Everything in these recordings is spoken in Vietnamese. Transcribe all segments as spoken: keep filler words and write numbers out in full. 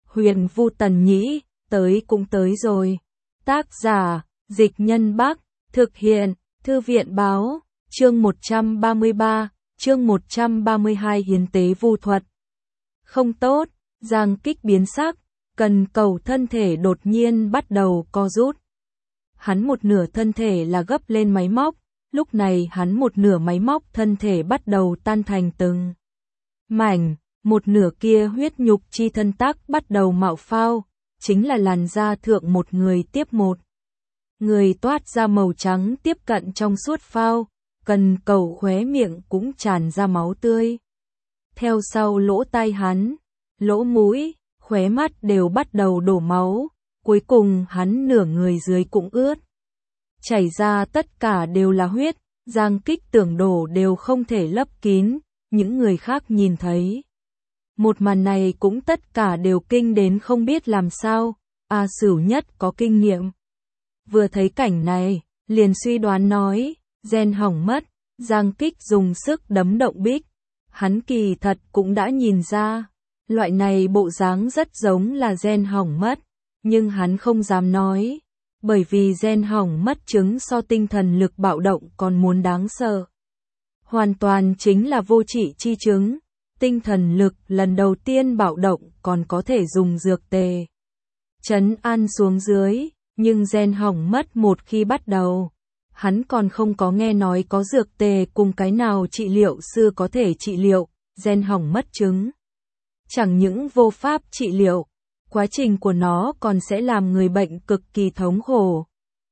Huyền Vu Tần Nhĩ, tới cũng tới rồi. Tác giả, Dịch Nhân Bắc, thực hiện, Thư viện Báo, chương một trăm ba mươi ba, chương một trăm ba mươi hai hiến tế vu thuật. Không tốt, Giang Kích biến sắc, cần cầu thân thể đột nhiên bắt đầu co rút. Hắn một nửa thân thể là gấp lên máy móc, lúc này hắn một nửa máy móc thân thể bắt đầu tan thành từng mảnh, một nửa kia huyết nhục chi thân tác bắt đầu mạo phao, chính là làn da thượng một người tiếp một. Người toát ra màu trắng tiếp cận trong suốt phao, cần cầu khóe miệng cũng tràn ra máu tươi. Theo sau lỗ tai hắn, lỗ mũi, khóe mắt đều bắt đầu đổ máu, cuối cùng hắn nửa người dưới cũng ướt. Chảy ra tất cả đều là huyết, Giang Kích tưởng đổ đều không thể lấp kín, những người khác nhìn thấy. Một màn này cũng tất cả đều kinh đến không biết làm sao, A Sửu nhất có kinh nghiệm. Vừa thấy cảnh này, liền suy đoán nói, gen hỏng mất, Giang Kích dùng sức đấm động bích. Hắn kỳ thật cũng đã nhìn ra, loại này bộ dáng rất giống là gen hỏng mất, nhưng hắn không dám nói, bởi vì gen hỏng mất chứng so tinh thần lực bạo động còn muốn đáng sợ. Hoàn toàn chính là vô trị chi chứng, tinh thần lực lần đầu tiên bạo động còn có thể dùng dược tề trấn an xuống dưới, nhưng gen hỏng mất một khi bắt đầu, hắn còn không có nghe nói có dược tề cùng cái nào trị liệu sư có thể trị liệu gen hỏng mất chứng. Chẳng những vô pháp trị liệu, quá trình của nó còn sẽ làm người bệnh cực kỳ thống khổ.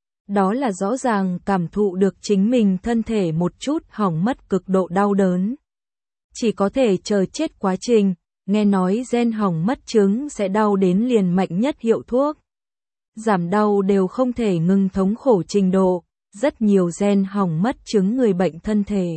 Đó là rõ ràng cảm thụ được chính mình thân thể một chút hỏng mất cực độ đau đớn. Chỉ có thể chờ chết quá trình, nghe nói gen hỏng mất chứng sẽ đau đến liền mạnh nhất hiệu thuốc. Giảm đau đều không thể ngừng thống khổ trình độ, rất nhiều gen hỏng mất chứng người bệnh thân thể.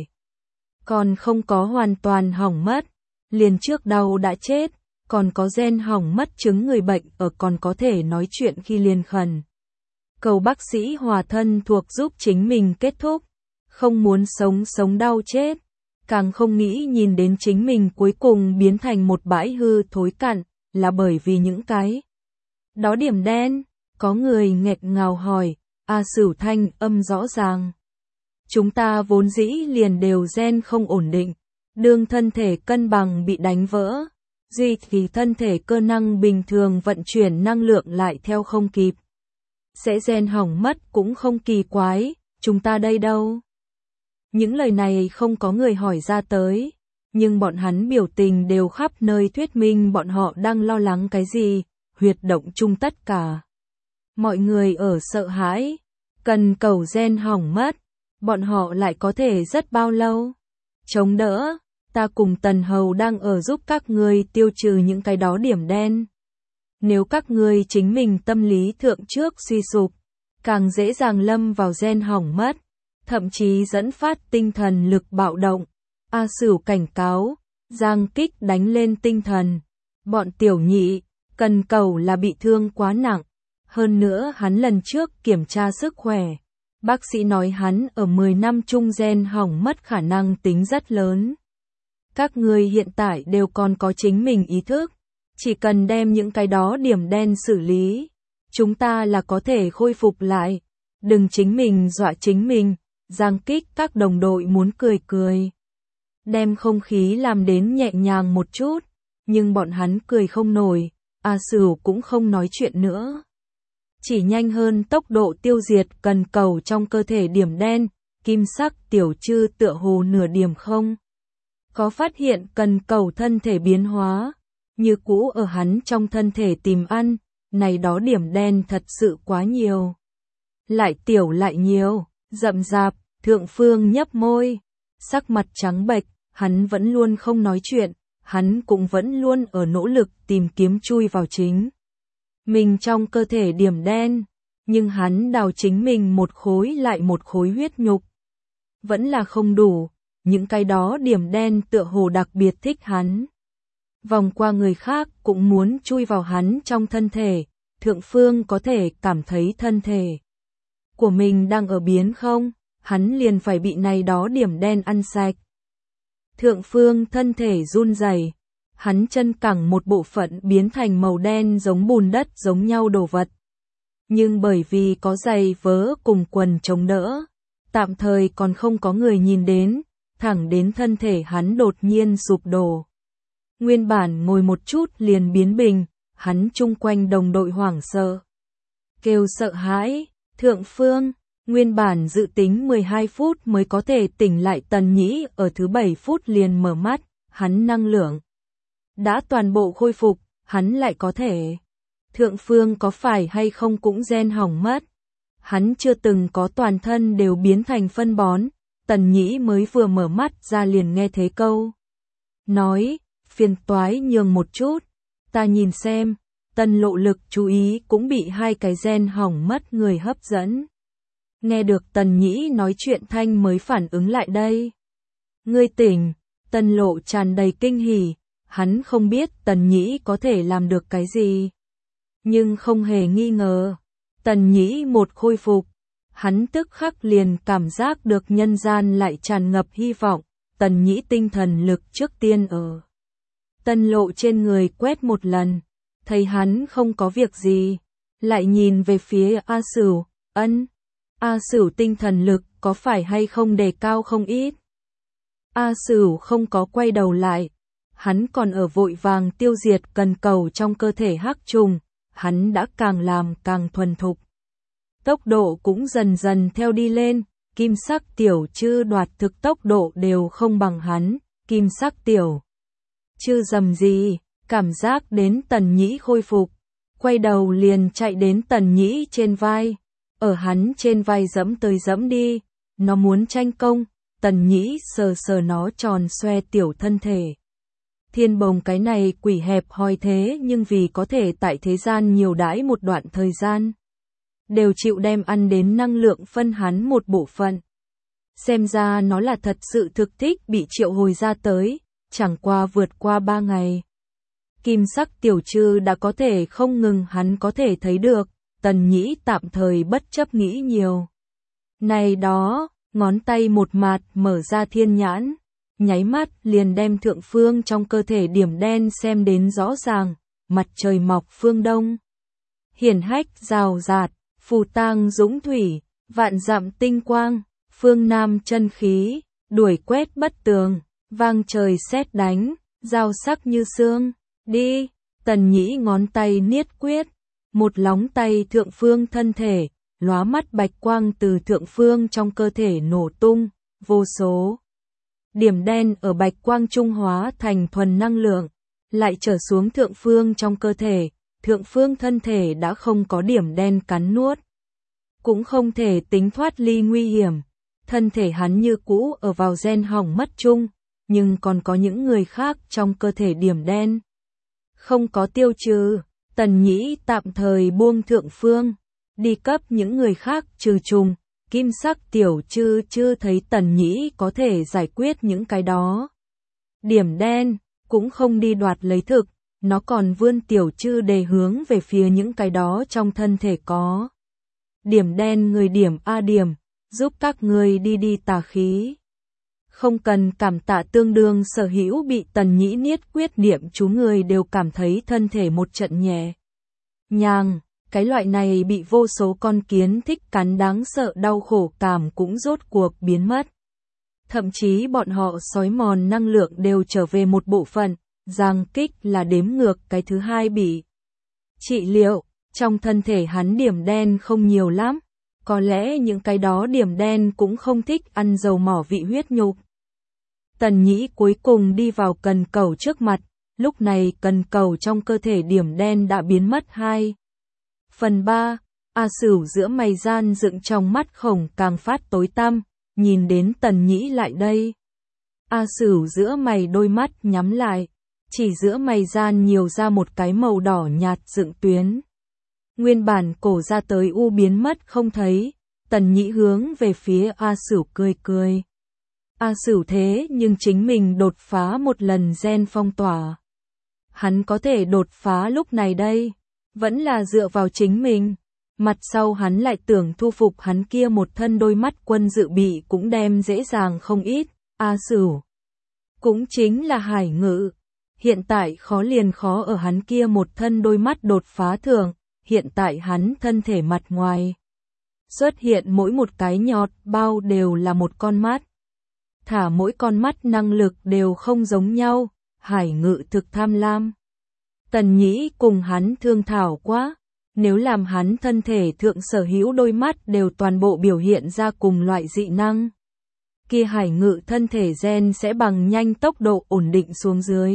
Còn không có hoàn toàn hỏng mất, liền trước đau đã chết, còn có gen hỏng mất chứng người bệnh ở còn có thể nói chuyện khi liền khẩn. Cầu bác sĩ hòa thân thuộc giúp chính mình kết thúc, không muốn sống sống đau chết, càng không nghĩ nhìn đến chính mình cuối cùng biến thành một bãi hư thối cặn, là bởi vì những cái đó điểm đen. Có người nghẹt ngào hỏi, A Sửu thanh âm rõ ràng. Chúng ta vốn dĩ liền đều gen không ổn định, đương thân thể cân bằng bị đánh vỡ, duy thì thân thể cơ năng bình thường vận chuyển năng lượng lại theo không kịp. Sẽ gen hỏng mất cũng không kỳ quái, chúng ta đây đâu. Những lời này không có người hỏi ra tới, nhưng bọn hắn biểu tình đều khắp nơi thuyết minh bọn họ đang lo lắng cái gì, huyệt động chung tất cả. Mọi người ở sợ hãi, cần cầu gen hỏng mất, bọn họ lại có thể rất bao lâu. Chống đỡ, ta cùng Tần Hầu đang ở giúp các ngươi tiêu trừ những cái đó điểm đen. Nếu các ngươi chính mình tâm lý thượng trước suy sụp, càng dễ dàng lâm vào gen hỏng mất, thậm chí dẫn phát tinh thần lực bạo động. A Sửu cảnh cáo, Giang Kích đánh lên tinh thần. Bọn tiểu nhị, cần cầu là bị thương quá nặng. Hơn nữa hắn lần trước kiểm tra sức khỏe, bác sĩ nói hắn ở mười năm chung gen hỏng mất khả năng tính rất lớn. Các người hiện tại đều còn có chính mình ý thức, chỉ cần đem những cái đó điểm đen xử lý, chúng ta là có thể khôi phục lại, đừng chính mình dọa chính mình. Giang Kích các đồng đội muốn cười cười, đem không khí làm đến nhẹ nhàng một chút, nhưng bọn hắn cười không nổi, A Sửu cũng không nói chuyện nữa. Chỉ nhanh hơn tốc độ tiêu diệt cần cầu trong cơ thể điểm đen, kim sắc tiểu chư tựa hồ nửa điểm không. Có phát hiện cần cầu thân thể biến hóa, như cũ ở hắn trong thân thể tìm ăn, này đó điểm đen thật sự quá nhiều. Lại tiểu lại nhiều, rậm rạp, Thượng Phương nhấp môi, sắc mặt trắng bệch, hắn vẫn luôn không nói chuyện, hắn cũng vẫn luôn ở nỗ lực tìm kiếm chui vào chính mình trong cơ thể điểm đen, nhưng hắn đào chính mình một khối lại một khối huyết nhục. Vẫn là không đủ, những cái đó điểm đen tựa hồ đặc biệt thích hắn. Vòng qua người khác cũng muốn chui vào hắn trong thân thể, Thượng Phương có thể cảm thấy thân thể của mình đang ở biến không, hắn liền phải bị này đó điểm đen ăn sạch. Thượng Phương thân thể run rẩy, hắn chân cẳng một bộ phận biến thành màu đen giống bùn đất giống nhau đồ vật. Nhưng bởi vì có giày vớ cùng quần chống đỡ, tạm thời còn không có người nhìn đến, thẳng đến thân thể hắn đột nhiên sụp đổ. Nguyên bản ngồi một chút liền biến bình, hắn chung quanh đồng đội hoảng sợ. Kêu sợ hãi, thượng phương, nguyên bản dự tính mười hai phút mới có thể tỉnh lại Tần Nhĩ ở thứ bảy phút liền mở mắt, hắn năng lượng đã toàn bộ khôi phục, hắn lại có thể. Thượng phương có phải hay không cũng gen hỏng mất. Hắn chưa từng có toàn thân đều biến thành phân bón, Tần Nhĩ mới vừa mở mắt ra liền nghe thấy câu nói, phiền toái nhường một chút, ta nhìn xem. Tần Lộ Lực chú ý cũng bị hai cái gen hỏng mất người hấp dẫn. Nghe được Tần Nhĩ nói chuyện thanh mới phản ứng lại đây. Ngươi tỉnh, Tần Lộ tràn đầy kinh hỉ, hắn không biết Tần Nhĩ có thể làm được cái gì. Nhưng không hề nghi ngờ, Tần Nhĩ một khôi phục, hắn tức khắc liền cảm giác được nhân gian lại tràn ngập hy vọng. Tần Nhĩ tinh thần lực trước tiên ở Tần Lộ trên người quét một lần, thấy hắn không có việc gì, lại nhìn về phía A Sửu, ân, A Sửu tinh thần lực có phải hay không đề cao không ít. A Sửu không có quay đầu lại, hắn còn ở vội vàng tiêu diệt cần cầu trong cơ thể hắc trùng, hắn đã càng làm càng thuần thục. Tốc độ cũng dần dần theo đi lên, kim sắc tiểu chư đoạt thực tốc độ đều không bằng hắn, kim sắc tiểu chư dầm gì, cảm giác đến Tần Nhĩ khôi phục, quay đầu liền chạy đến Tần Nhĩ trên vai, ở hắn trên vai dẫm tới dẫm đi, nó muốn tranh công, Tần Nhĩ sờ sờ nó tròn xoe tiểu thân thể. Thiên Bồng cái này quỷ hẹp hòi thế nhưng vì có thể tại thế gian nhiều đãi một đoạn thời gian, đều chịu đem ăn đến năng lượng phân hắn một bộ phận. Xem ra nó là thật sự thực thích bị triệu hồi ra tới, chẳng qua vượt qua ba ngày. Kim sắc tiểu trư đã có thể không ngừng hắn có thể thấy được, Tần Nhĩ tạm thời bất chấp nghĩ nhiều. Này đó, ngón tay một mạt mở ra thiên nhãn, nháy mắt liền đem thượng phương trong cơ thể điểm đen xem đến rõ ràng, mặt trời mọc phương đông. Hiển hách rào rạt, phù tang dũng thủy, vạn dặm tinh quang, phương nam chân khí, đuổi quét bất tường, vang trời sét đánh, dao sắc như xương. Đi, Tần Nhĩ ngón tay niết quyết, một lóng tay thượng phương thân thể, lóa mắt bạch quang từ thượng phương trong cơ thể nổ tung, vô số điểm đen ở bạch quang trung hóa thành thuần năng lượng, lại trở xuống thượng phương trong cơ thể, thượng phương thân thể đã không có điểm đen cắn nuốt, cũng không thể tính thoát ly nguy hiểm, thân thể hắn như cũ ở vào gen hỏng mất chung, nhưng còn có những người khác trong cơ thể điểm đen không có tiêu trừ. Tần Nhĩ tạm thời buông thượng phương, đi cấp những người khác trừ trùng, kim sắc tiểu chư chưa thấy Tần Nhĩ có thể giải quyết những cái đó. Điểm đen, cũng không đi đoạt lấy thực, nó còn vươn tiểu chư đề hướng về phía những cái đó trong thân thể có. Điểm đen người điểm A điểm, giúp các người đi đi tà khí. Không cần cảm tạ tương đương sở hữu bị Tần Nhĩ niết quyết niệm chú người đều cảm thấy thân thể một trận nhẹ nhàng, cái loại này bị vô số con kiến thích cắn đáng sợ đau khổ cảm cũng rốt cuộc biến mất. Thậm chí bọn họ sói mòn năng lượng đều trở về một bộ phận, giang kích là đếm ngược cái thứ hai bị trị liệu, trong thân thể hắn điểm đen không nhiều lắm. Có lẽ những cái đó điểm đen cũng không thích ăn dầu mỏ vị huyết nhục. Tần Nhĩ cuối cùng đi vào cần cầu trước mặt, lúc này cần cầu trong cơ thể điểm đen đã biến mất hai phần ba. A Sửu giữa mày gian dựng trong mắt khổng càng phát tối tăm, nhìn đến Tần Nhĩ lại đây. A Sửu giữa mày đôi mắt nhắm lại, chỉ giữa mày gian nhiều ra một cái màu đỏ nhạt dựng tuyến. Nguyên bản cổ ra tới u biến mất không thấy, Tần Nhĩ hướng về phía A Sửu cười cười. A Sửu thế nhưng chính mình đột phá một lần gen phong tỏa. Hắn có thể đột phá lúc này đây, vẫn là dựa vào chính mình. Mặt sau hắn lại tưởng thu phục hắn kia một thân đôi mắt quân dự bị cũng đem dễ dàng không ít. A Sửu cũng chính là hải ngự. Hiện tại khó liền khó ở hắn kia một thân đôi mắt đột phá thường, hiện tại hắn thân thể mặt ngoài. Xuất hiện mỗi một cái nhọt bao đều là một con mắt. Thả mỗi con mắt năng lực đều không giống nhau, Hải Ngự thực tham lam. Tần Nhĩ cùng hắn thương thảo quá, nếu làm hắn thân thể thượng sở hữu đôi mắt đều toàn bộ biểu hiện ra cùng loại dị năng, kia Hải Ngự thân thể gen sẽ bằng nhanh tốc độ ổn định xuống dưới.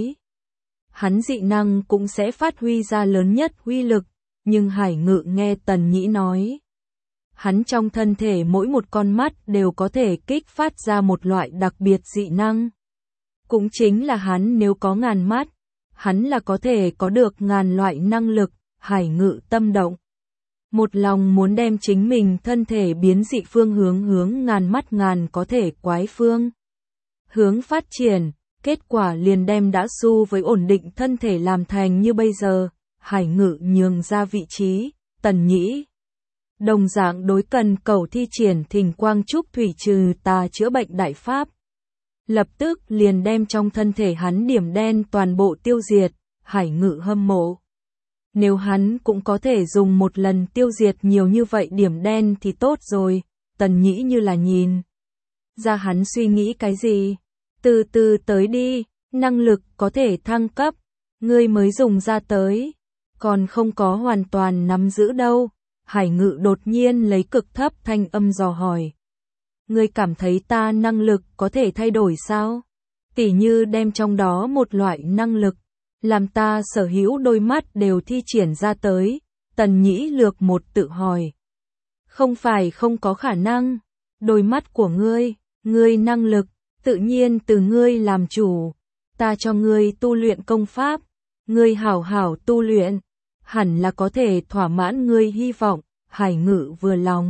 Hắn dị năng cũng sẽ phát huy ra lớn nhất uy lực, nhưng Hải Ngự nghe Tần Nhĩ nói, hắn trong thân thể mỗi một con mắt đều có thể kích phát ra một loại đặc biệt dị năng. Cũng chính là hắn nếu có ngàn mắt, hắn là có thể có được ngàn loại năng lực. Hải Ngự tâm động, một lòng muốn đem chính mình thân thể biến dị phương hướng hướng ngàn mắt ngàn có thể quái phương hướng phát triển, kết quả liền đem đã su với ổn định thân thể làm thành như bây giờ. Hải Ngự nhường ra vị trí, Tần Nhĩ đồng dạng đối cần cầu thi triển Thỉnh Quang Trúc thủy trừ tà chữa bệnh đại pháp, lập tức liền đem trong thân thể hắn điểm đen toàn bộ tiêu diệt. Hải Ngự hâm mộ, nếu hắn cũng có thể dùng một lần tiêu diệt nhiều như vậy điểm đen thì tốt rồi. Tần Nhĩ như là nhìn ra hắn suy nghĩ cái gì. Từ từ tới đi, năng lực có thể thăng cấp, ngươi mới dùng ra tới, còn không có hoàn toàn nắm giữ đâu. Hải Ngự đột nhiên lấy cực thấp thanh âm dò hỏi. Ngươi cảm thấy ta năng lực có thể thay đổi sao? Tỉ như đem trong đó một loại năng lực, làm ta sở hữu đôi mắt đều thi triển ra tới. Tần Nhĩ lược một tự hỏi. Không phải không có khả năng, đôi mắt của ngươi, ngươi năng lực, tự nhiên từ ngươi làm chủ. Ta cho ngươi tu luyện công pháp, ngươi hảo hảo tu luyện, hẳn là có thể thỏa mãn ngươi hy vọng. Hải Ngự vừa lòng.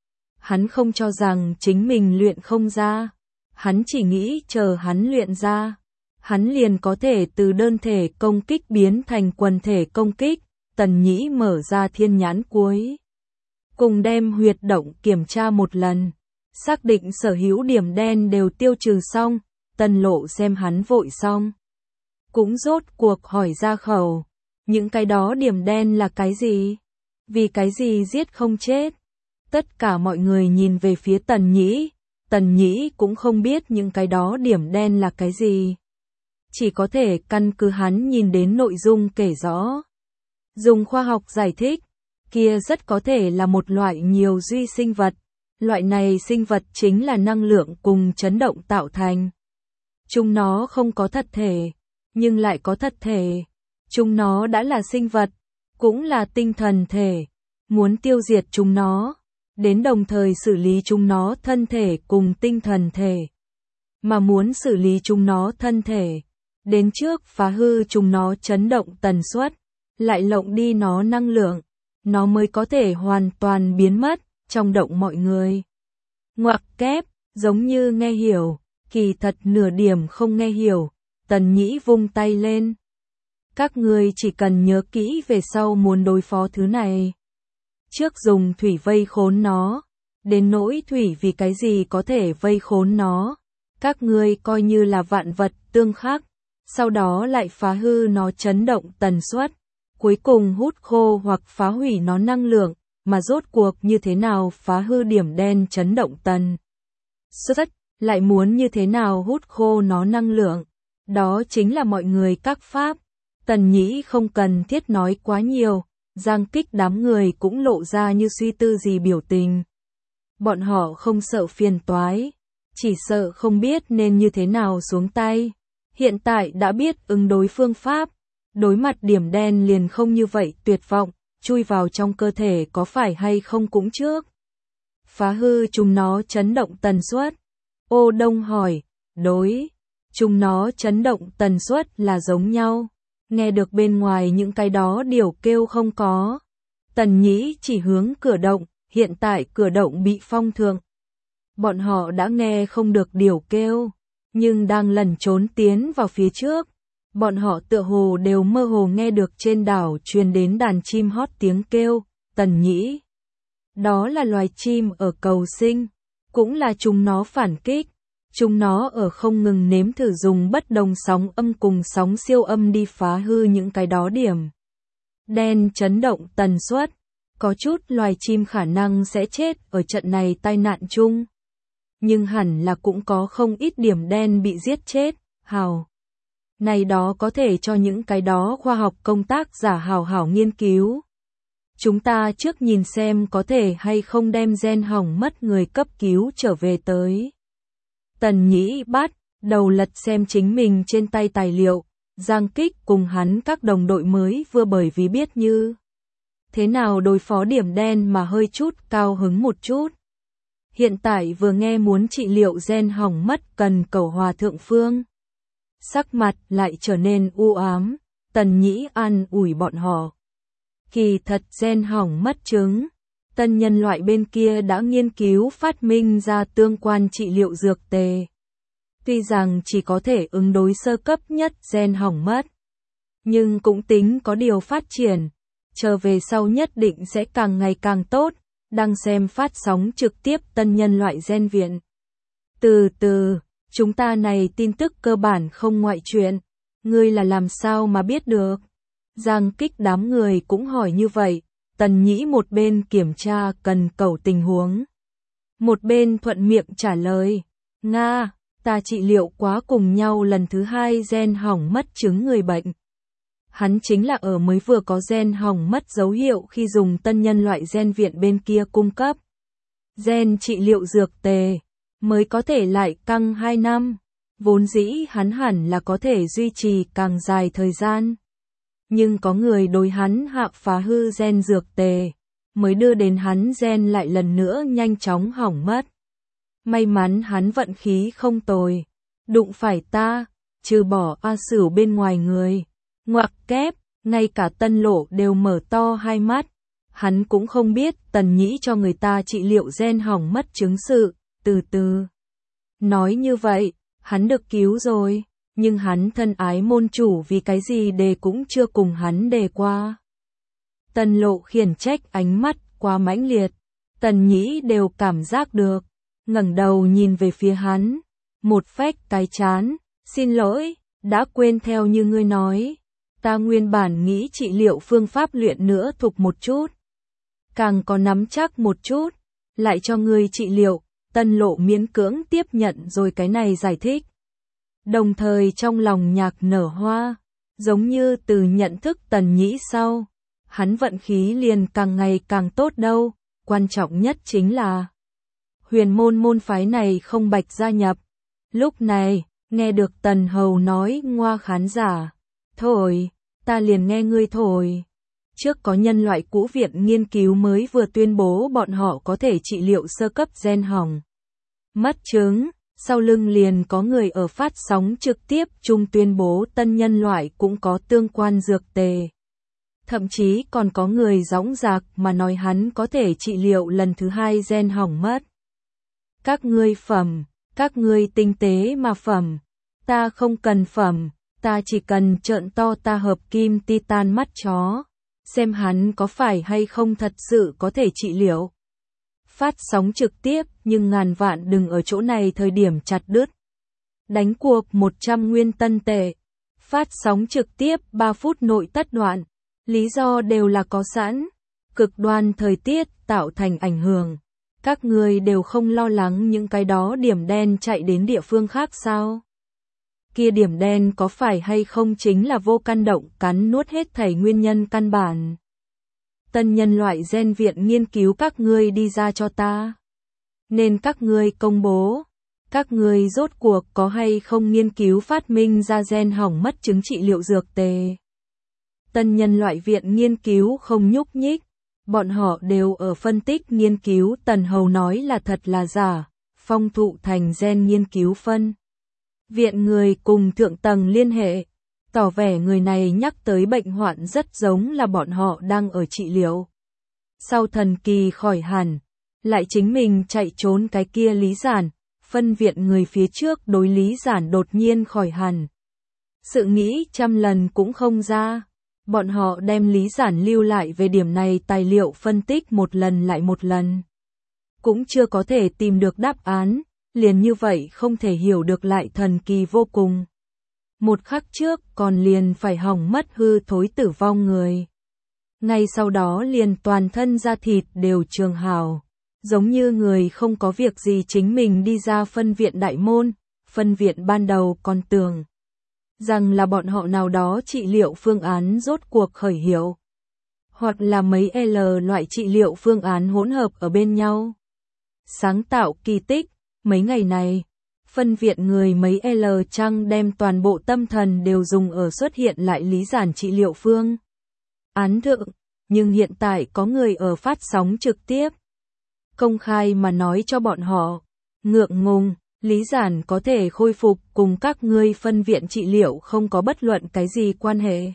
Hắn không cho rằng chính mình luyện không ra, hắn chỉ nghĩ chờ hắn luyện ra, hắn liền có thể từ đơn thể công kích biến thành quần thể công kích. Tần Nhĩ mở ra thiên nhãn cuối cùng đem huyệt động kiểm tra một lần, xác định sở hữu điểm đen đều tiêu trừ xong. Tần Lộ xem hắn vội xong, cũng rốt cuộc hỏi ra khẩu, những cái đó điểm đen là cái gì? Vì cái gì giết không chết? Tất cả mọi người nhìn về phía Tần Nhĩ, Tần Nhĩ cũng không biết những cái đó điểm đen là cái gì, chỉ có thể căn cứ hắn nhìn đến nội dung kể rõ, dùng khoa học giải thích, kia rất có thể là một loại nhiều duy sinh vật. Loại này sinh vật chính là năng lượng cùng chấn động tạo thành. Chúng nó không có thật thể, nhưng lại có thật thể. Chúng nó đã là sinh vật, cũng là tinh thần thể. Muốn tiêu diệt chúng nó, đến đồng thời xử lý chúng nó thân thể cùng tinh thần thể. Mà muốn xử lý chúng nó thân thể, đến trước phá hư chúng nó chấn động tần suất, lại lộng đi nó năng lượng, nó mới có thể hoàn toàn biến mất trong động mọi người. Ngoặc kép, giống như nghe hiểu, kỳ thật nửa điểm không nghe hiểu. Tần Nhĩ vung tay lên. Các ngươi chỉ cần nhớ kỹ về sau muốn đối phó thứ này. Trước dùng thủy vây khốn nó, đến nỗi thủy vì cái gì có thể vây khốn nó. Các ngươi coi như là vạn vật tương khắc, sau đó lại phá hư nó chấn động tần suất, cuối cùng hút khô hoặc phá hủy nó năng lượng, mà rốt cuộc như thế nào phá hư điểm đen chấn động tần suất, lại muốn như thế nào hút khô nó năng lượng. Đó chính là mọi người các pháp. Tần Nhĩ không cần thiết nói quá nhiều, Giang Kích đám người cũng lộ ra như suy tư gì biểu tình. Bọn họ không sợ phiền toái, chỉ sợ không biết nên như thế nào xuống tay. Hiện tại đã biết ứng đối phương pháp, đối mặt điểm đen liền không như vậy tuyệt vọng, chui vào trong cơ thể có phải hay không cũng trước. Phá hư chúng nó chấn động tần suất. Ô Đông hỏi, đối, chúng nó chấn động tần suất là giống nhau. Nghe được bên ngoài những cái đó điều kêu không có. Tần Nhĩ chỉ hướng cửa động, hiện tại cửa động bị phong thượng. Bọn họ đã nghe không được điều kêu, nhưng đang lẩn trốn tiến vào phía trước. Bọn họ tựa hồ đều mơ hồ nghe được trên đảo truyền đến đàn chim hót tiếng kêu. Tần Nhĩ, đó là loài chim ở cầu sinh, cũng là chúng nó phản kích. Chúng nó ở không ngừng nếm thử dùng bất đồng sóng âm cùng sóng siêu âm đi phá hư những cái đó điểm đen chấn động tần suất. Có chút loài chim khả năng sẽ chết ở trận này tai nạn chung. Nhưng hẳn là cũng có không ít điểm đen bị giết chết, hào. Này đó có thể cho những cái đó khoa học công tác giả hào hảo nghiên cứu. Chúng ta trước nhìn xem có thể hay không đem gen hỏng mất người cấp cứu trở về tới. Tần Nhĩ bắt đầu lật xem chính mình trên tay tài liệu, Giang Kích cùng hắn các đồng đội mới vừa bởi vì biết như thế nào đối phó điểm đen mà hơi chút cao hứng một chút. Hiện tại vừa nghe muốn trị liệu gen hỏng mất cần cầu hòa thượng phương. Sắc mặt lại trở nên u ám, Tần Nhĩ an ủi bọn họ. Kỳ thật gen hỏng mất chứng, tân nhân loại bên kia đã nghiên cứu phát minh ra tương quan trị liệu dược tề. Tuy rằng chỉ có thể ứng đối sơ cấp nhất gen hỏng mất, nhưng cũng tính có điều phát triển, trở về sau nhất định sẽ càng ngày càng tốt, đang xem phát sóng trực tiếp tân nhân loại gen viện. Từ từ, chúng ta này tin tức cơ bản không ngoại chuyện, ngươi là làm sao mà biết được? Giang Kích đám người cũng hỏi như vậy, Tần Nhĩ một bên kiểm tra cần cầu tình huống. Một bên thuận miệng trả lời, Nga, ta trị liệu quá cùng nhau lần thứ hai gen hỏng mất chứng người bệnh. Hắn chính là ở mới vừa có gen hỏng mất dấu hiệu khi dùng tân nhân loại gen viện bên kia cung cấp. Gen trị liệu dược tề, mới có thể lại căng hai năm, vốn dĩ hắn hẳn là có thể duy trì càng dài thời gian. Nhưng có người đối hắn hạ phá hư gen dược tề, mới đưa đến hắn gen lại lần nữa nhanh chóng hỏng mất. May mắn hắn vận khí không tồi, đụng phải ta, trừ bỏ A Sửu bên ngoài người. Ngoặc kép, ngay cả Tân Lộ đều mở to hai mắt. Hắn cũng không biết Tần Nhĩ cho người ta trị liệu gen hỏng mất chứng sự, từ từ. Nói như vậy, hắn được cứu rồi, nhưng hắn thân ái môn chủ vì cái gì đề cũng chưa cùng hắn đề qua. Tân Lộ khiển trách ánh mắt quá mãnh liệt, Tần Nhĩ đều cảm giác được, ngẩng đầu nhìn về phía hắn, một phách cái chán, xin lỗi, đã quên theo như ngươi nói. Ta nguyên bản nghĩ trị liệu phương pháp luyện nữa thục một chút. Càng có nắm chắc một chút, lại cho ngươi trị liệu, Tân Lộ miễn cưỡng tiếp nhận rồi cái này giải thích. Đồng thời trong lòng nhạc nở hoa, giống như từ nhận thức Tần Nhĩ sau, hắn vận khí liền càng ngày càng tốt đâu, quan trọng nhất chính là huyền môn môn phái này không bạch gia nhập. Lúc này, nghe được Tần Hầu nói ngoa khán giả, thôi, ta liền nghe ngươi thổi. Trước có nhân loại cũ viện nghiên cứu mới vừa tuyên bố bọn họ có thể trị liệu sơ cấp gen hỏng mất chứng, sau lưng liền có người ở phát sóng trực tiếp chung tuyên bố tân nhân loại cũng có tương quan dược tề. Thậm chí còn có người dõng dạc mà nói hắn có thể trị liệu lần thứ hai gen hỏng mất. Các ngươi phẩm, các ngươi tinh tế mà phẩm, ta không cần phẩm. Ta chỉ cần trợn to ta hợp kim titan mắt chó, xem hắn có phải hay không thật sự có thể trị liệu. Phát sóng trực tiếp nhưng ngàn vạn đừng ở chỗ này thời điểm chặt đứt. Đánh cuộc một trăm nguyên tân tệ. Phát sóng trực tiếp ba phút nội tất đoạn. Lý do đều là có sẵn. Cực đoan thời tiết tạo thành ảnh hưởng. Các người đều không lo lắng những cái đó điểm đen chạy đến địa phương khác sao? Kia điểm đen có phải hay không chính là vô căn động cắn nuốt hết thảy nguyên nhân căn bản. Tân nhân loại gen viện nghiên cứu các ngươi đi ra cho ta. Nên các ngươi công bố, các ngươi rốt cuộc có hay không nghiên cứu phát minh ra gen hỏng mất chứng trị liệu dược tề. Tân nhân loại viện nghiên cứu không nhúc nhích, bọn họ đều ở phân tích nghiên cứu. Tần Hầu nói là thật là giả, phong thụ thành gen nghiên cứu phân. Viện người cùng thượng tầng liên hệ, tỏ vẻ người này nhắc tới bệnh hoạn rất giống là bọn họ đang ở trị liệu. Sau thần kỳ khỏi hẳn, lại chính mình chạy trốn cái kia Lý Giản, phân viện người phía trước đối Lý Giản đột nhiên khỏi hẳn. Sự nghĩ trăm lần cũng không ra, bọn họ đem Lý Giản lưu lại về điểm này tài liệu phân tích một lần lại một lần. Cũng chưa có thể tìm được đáp án. liền như vậy không thể hiểu được lại thần kỳ vô cùng. Một khắc trước còn liền phải hỏng mất hư thối tử vong người. Ngay sau đó liền toàn thân da thịt đều trường hào, giống như người không có việc gì chính mình đi ra phân viện đại môn, phân viện ban đầu còn tưởng rằng là bọn họ nào đó trị liệu phương án rốt cuộc khởi hiệu. Hoặc là mấy L loại trị liệu phương án hỗn hợp ở bên nhau. Sáng tạo kỳ tích, mấy ngày này, phân viện người mấy L chăng đem toàn bộ tâm thần đều dùng ở xuất hiện lại lý giản trị liệu phương án thượng, nhưng hiện tại có người ở phát sóng trực tiếp. Công khai mà nói cho bọn họ, ngượng ngùng, lý giản có thể khôi phục cùng các ngươi phân viện trị liệu không có bất luận cái gì quan hệ.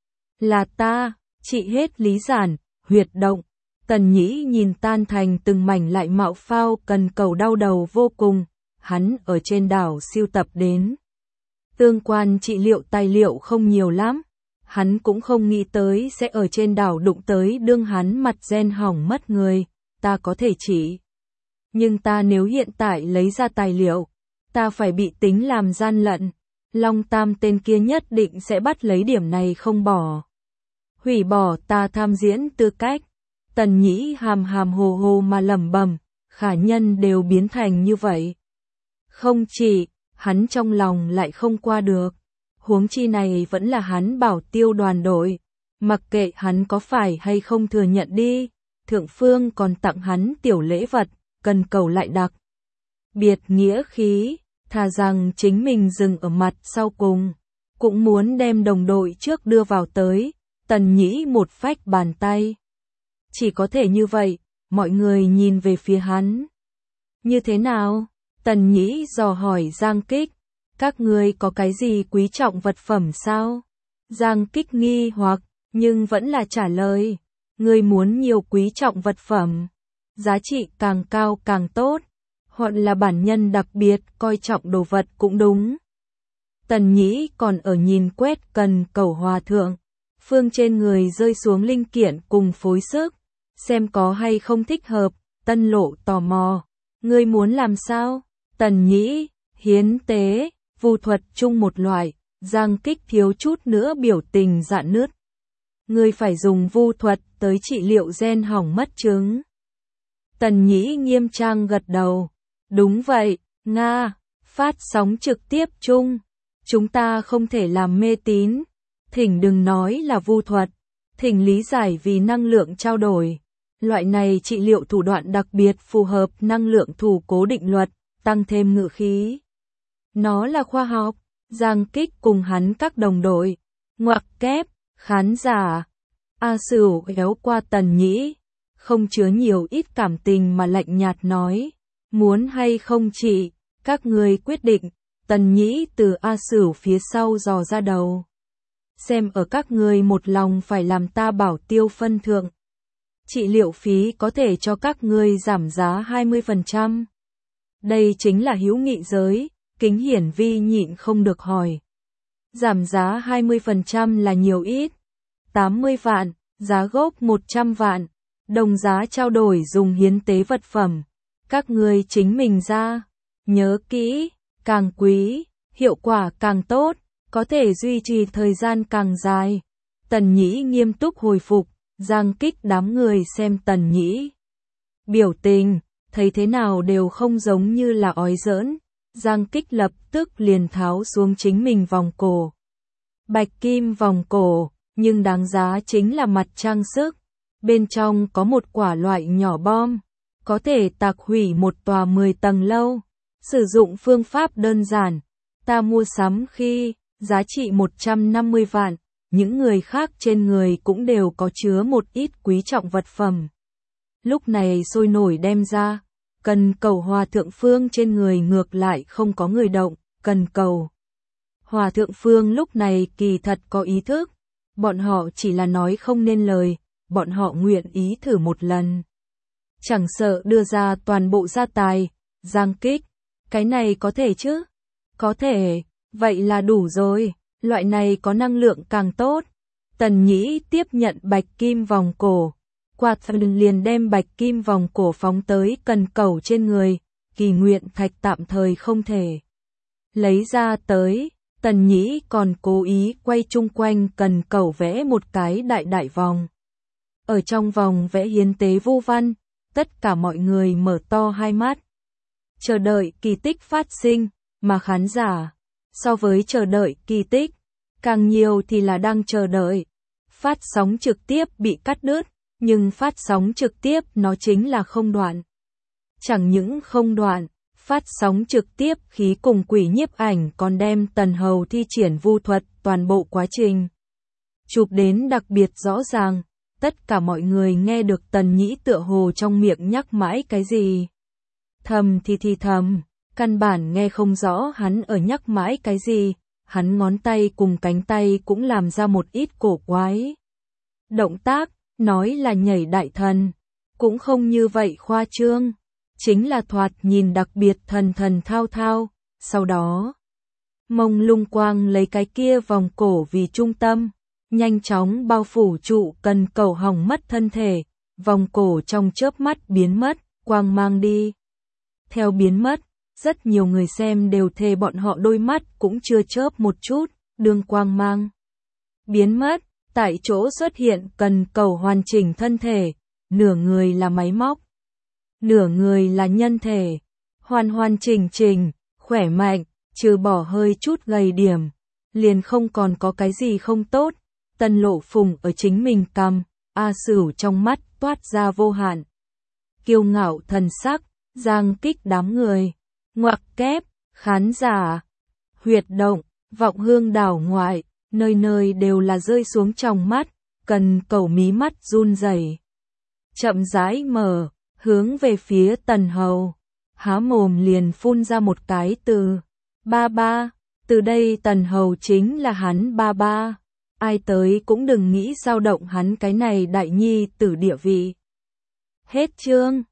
Là ta, trị hết lý giản, huyệt động. Tần Nhĩ nhìn tan thành từng mảnh lại mạo phao cần cầu đau đầu vô cùng, hắn ở trên đảo siêu tập đến. Tương quan trị liệu tài liệu không nhiều lắm, hắn cũng không nghĩ tới sẽ ở trên đảo đụng tới đương hắn mặt gen hỏng mất người, ta có thể chỉ. Nhưng ta nếu hiện tại lấy ra tài liệu, ta phải bị tính làm gian lận, Long Tam tên kia nhất định sẽ bắt lấy điểm này không bỏ. Hủy bỏ ta tham diễn tư cách. Tần Nhĩ hàm hàm hồ hồ mà lẩm bẩm, khả nhân đều biến thành như vậy. Không chỉ, hắn trong lòng lại không qua được. Huống chi này vẫn là hắn bảo tiêu đoàn đội. Mặc kệ hắn có phải hay không thừa nhận đi, Thượng Phương còn tặng hắn tiểu lễ vật, cần cầu lại đặc. Biệt nghĩa khí, thà rằng chính mình dừng ở mặt sau cùng. Cũng muốn đem đồng đội trước đưa vào tới, Tần Nhĩ một phách bàn tay. Chỉ có thể như vậy, mọi người nhìn về phía hắn. Như thế nào? Tần Nhĩ dò hỏi Giang Kích. Các ngươi có cái gì quý trọng vật phẩm sao? Giang Kích nghi hoặc, nhưng vẫn là trả lời. Ngươi muốn nhiều quý trọng vật phẩm. Giá trị càng cao càng tốt. Hoặc là bản nhân đặc biệt coi trọng đồ vật cũng đúng. Tần Nhĩ còn ở nhìn quét cần cầu hòa thượng. Phương trên người rơi xuống linh kiện cùng phối sức. Xem có hay không thích hợp, Tân Lộ tò mò. Ngươi muốn làm sao? Tần Nhĩ, hiến tế, vu thuật chung một loại, Giang Kích thiếu chút nữa biểu tình rạn nứt. Ngươi phải dùng vu thuật tới trị liệu gen hỏng mất chứng. Tần Nhĩ nghiêm trang gật đầu. Đúng vậy, Nga, phát sóng trực tiếp chung. Chúng ta không thể làm mê tín. Thỉnh đừng nói là vu thuật. Thỉnh lý giải vì năng lượng trao đổi. Loại này trị liệu thủ đoạn đặc biệt phù hợp năng lượng thủ cố định luật, tăng thêm ngự khí. Nó là khoa học, Giang Kích cùng hắn các đồng đội. Ngoặc kép, khán giả. A Sửu éo qua Tần Nhĩ, không chứa nhiều ít cảm tình mà lạnh nhạt nói. Muốn hay không chị, các người quyết định. Tần Nhĩ từ A Sửu phía sau dò ra đầu. Xem ở các người một lòng phải làm ta bảo tiêu phân thượng. Trị liệu phí có thể cho các ngươi giảm giá hai mươi phần trăm. Đây chính là hữu nghị giới, Kính Hiển Vi nhịn không được hỏi. Giảm giá hai mươi phần trăm là nhiều ít. tám mươi vạn, giá gốc một trăm vạn. Đồng giá trao đổi dùng hiến tế vật phẩm. Các ngươi chính mình ra. Nhớ kỹ, càng quý, hiệu quả càng tốt, có thể duy trì thời gian càng dài. Tần Nhĩ nghiêm túc hồi phục. Giang Kích đám người xem Tần Nhĩ. Biểu tình, thấy thế nào đều không giống như là ói giỡn. Giang Kích lập tức liền tháo xuống chính mình vòng cổ. Bạch kim vòng cổ, nhưng đáng giá chính là mặt trang sức. Bên trong có một quả loại nhỏ bom, có thể tạc hủy một tòa mười tầng lâu. Sử dụng phương pháp đơn giản. Ta mua sắm khi, giá trị một trăm năm mươi vạn. Những người khác trên người cũng đều có chứa một ít quý trọng vật phẩm. Lúc này sôi nổi đem ra, cần cầu Hòa Thượng Phương trên người ngược lại không có người động, cần cầu. Hòa Thượng Phương lúc này kỳ thật có ý thức, bọn họ chỉ là nói không nên lời, bọn họ nguyện ý thử một lần. Chẳng sợ đưa ra toàn bộ gia tài, Giang Kích, cái này có thể chứ? Có thể, vậy là đủ rồi. Loại này có năng lượng càng tốt. Tần Nhĩ tiếp nhận bạch kim vòng cổ. Quạt thần liền đem bạch kim vòng cổ phóng tới cần cầu trên người. kỳ nguyện thạch tạm thời không thể lấy ra tới. Tần Nhĩ còn cố ý quay chung quanh cần cầu vẽ một cái đại đại vòng. Ở trong vòng vẽ hiến tế vu văn, tất cả mọi người mở to hai mắt, chờ đợi kỳ tích phát sinh, mà khán giả, so với chờ đợi kỳ tích, càng nhiều thì là đang chờ đợi. Phát sóng trực tiếp bị cắt đứt, nhưng phát sóng trực tiếp nó chính là không đoạn. Chẳng những không đoạn, phát sóng trực tiếp khí cùng quỷ nhiếp ảnh còn đem Tần Hầu thi triển vu thuật toàn bộ quá trình chụp đến đặc biệt rõ ràng. Tất cả mọi người nghe được Tần Nhĩ tựa hồ trong miệng nhắc mãi cái gì. Thầm thì thì thầm, căn bản nghe không rõ hắn ở nhắc mãi cái gì, hắn ngón tay cùng cánh tay cũng làm ra một ít cổ quái động tác, nói là nhảy đại thần, cũng không như vậy khoa trương, chính là thoạt nhìn đặc biệt thần thần thao thao, sau đó mông lung quang lấy cái kia vòng cổ vì trung tâm, nhanh chóng bao phủ trụ cần cầu hỏng mất thân thể, vòng cổ trong chớp mắt biến mất, quang mang đi. Theo biến mất, rất nhiều người xem đều thề bọn họ đôi mắt cũng chưa chớp một chút, đường quang mang biến mất, tại chỗ xuất hiện cần cầu hoàn chỉnh thân thể, nửa người là máy móc, nửa người là nhân thể, hoàn hoàn chỉnh chỉnh, khỏe mạnh, trừ bỏ hơi chút gầy điểm, liền không còn có cái gì không tốt. Tần Lộ Phùng ở chính mình cằm, A Sửu trong mắt toát ra vô hạn kiêu ngạo thần sắc, giang kích đám người, ngoặc kép, khán giả, huyệt động, vọng hương đảo ngoại, nơi nơi đều là rơi xuống trong mắt, cần cầu mí mắt run rẩy, chậm rãi mở, hướng về phía Tần Hầu, há mồm liền phun ra một cái từ, ba ba, từ đây Tần Hầu chính là hắn ba ba. Ai tới cũng đừng nghĩ dao động hắn cái này đại nhi tử địa vị. Hết chương.